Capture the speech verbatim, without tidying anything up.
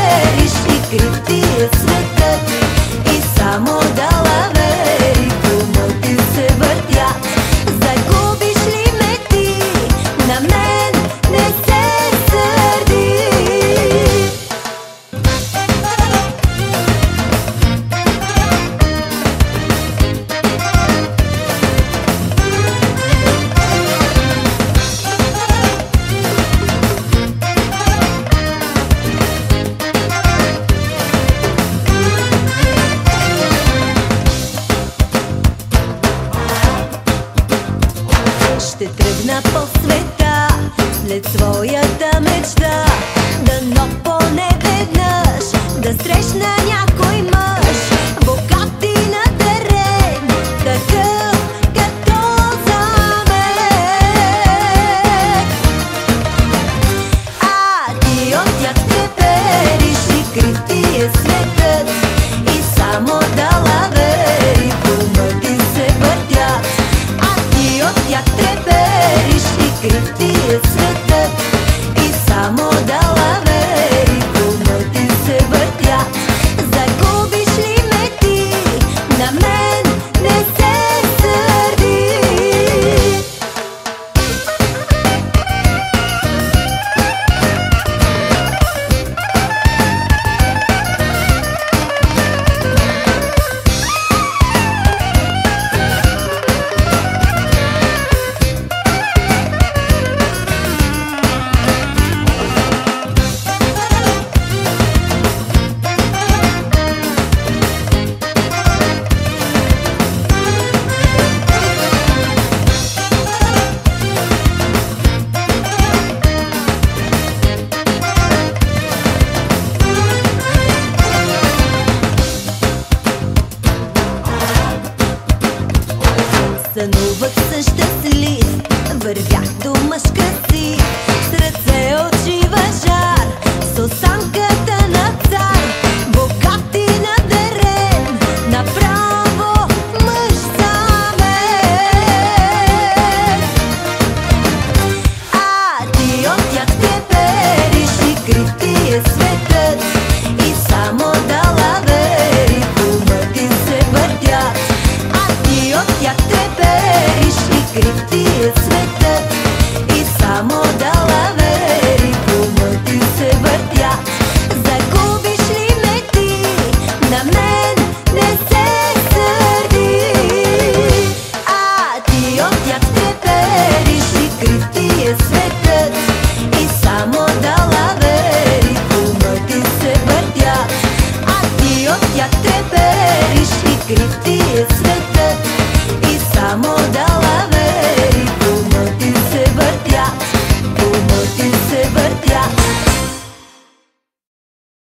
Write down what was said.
трепериш и крив ти е светът. И само далавери в ума ти се въртят. Загубиш ли ме ти, на мен не се сърди. Ще тръгна по света след своята мечта, дано поне веднъж да срещна някой мъж, богат и надарен, такъв като за мен. А ти от тях трепериш и крив ти е светът. И само далавери в ума ти се въртят. А ти от тях трепериш и крив ти е светът. И само далавери в ума ти се въртят. Загубиш ли ме ти, на мен не се сърди. Сънувах съм щастлив, вървях до мъжка си, с ръце, очи въжар, с осанката на цар, богат и надарен, направо мъж за мен. А ти от тях трепериш и крив ти е светът. И само далавери в ума ти се въртят. А ти от тях трепериш и крив ти е светът. И само далавери в ума ти се въртят. Загубиш ли ме ти, на мен не се сърди. А ти от тях трепериш и крив ти е светът.